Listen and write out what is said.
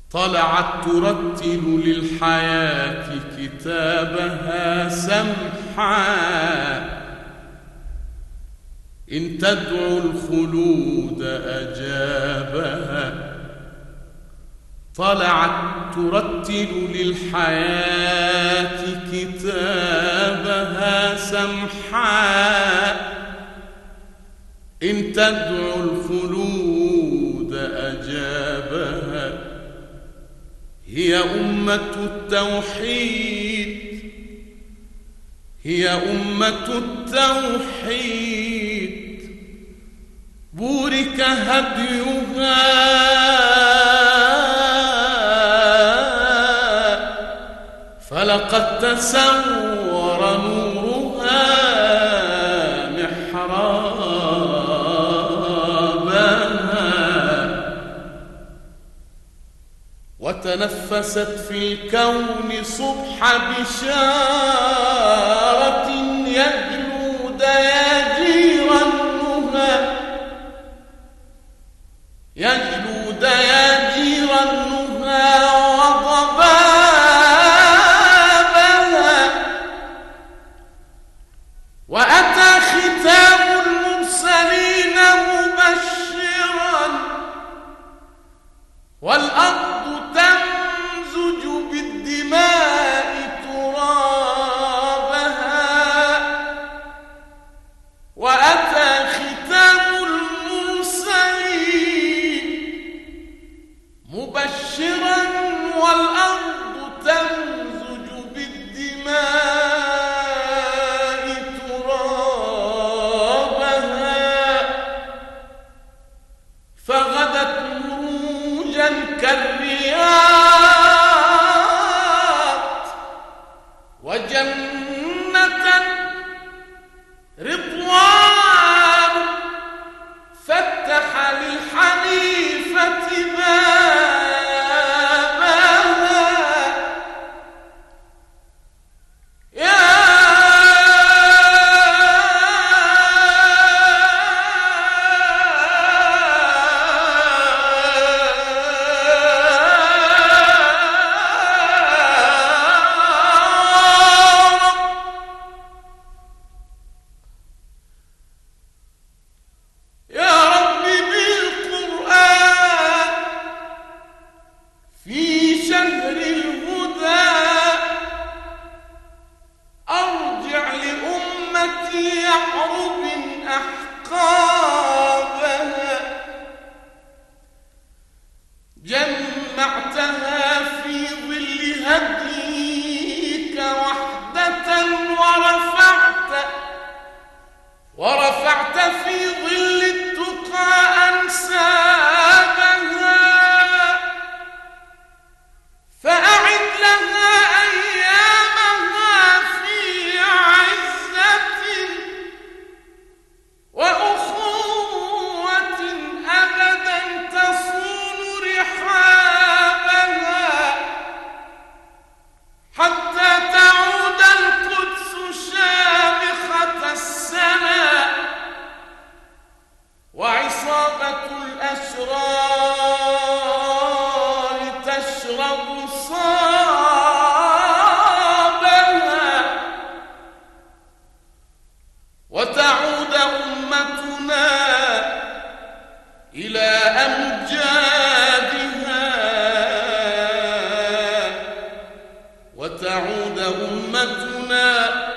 طلعت ترتل للحياة كتابها سمحا، إن تدعو الخلود أجابها. طلعت ترتل للحياة كتابها سمحا، إن تدعو الخلود أجابها. هي أمة التوحيد، هي أمة التوحيد، بورك هديها فلقد تسور نورها محرابها، وتنفست في الكون صبح بشارة يجلو دياجير النهى، يجلو دياجير النهى وضبابها. وأتى ختام المرسلين مبشرا، والأرض تمزج بالدماء ترابها. وأتى ختام المرسلين مبشرا، والأرض تمزج بالدماء ترابها. فغدت مروجا كالرياض، وجنة رضوان فتح للحنيفة بابها. يا جمعتها في ظل هديك وحدة، ورفعت في ظل التقى أنسابها. فأعد لها أيامها في عزة وأخوة أبدا تصون رحابها، حتى تعود القدس شامخة السنا، وعصابة الأشرار تشرب صابها، وتعود أمتنا إلى أمجادها، وتعود أمتنا